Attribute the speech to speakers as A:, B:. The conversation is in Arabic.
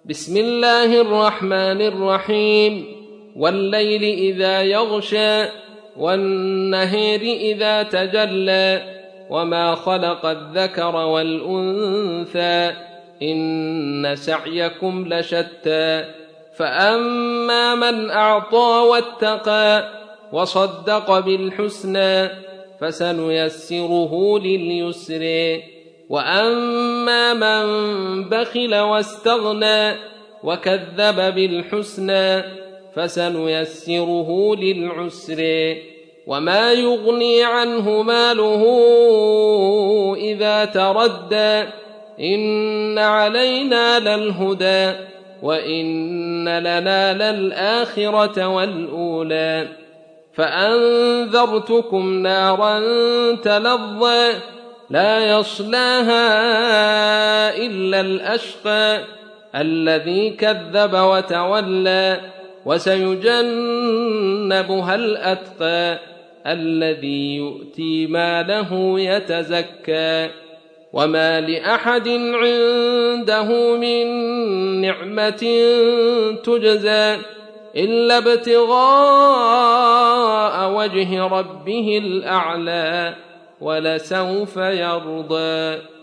A: بسم الله الرحمن الرحيم. والليل إذا يغشى والنهار إذا تجلى وما خلق الذكر والأنثى إن سعيكم لشتى فأما من أعطى واتقى وصدق بالحسنى فسنيسره لليسر وأما من بخل واستغنى وكذب بالحسنى فسنيسره للعسر وما يغني عنه ماله إذا تردى إن علينا للهدى وإن لنا للآخرة والأولى فأنذرتكم نارا تلظى لا يصلاها إلا الأشقى الذي كذب وتولى وسيجنبها الأتقى الذي يؤتي ماله يتزكى وما لأحد عنده من نعمة تجزى إلا ابتغاء وجه ربه الأعلى ولسوف يرضى.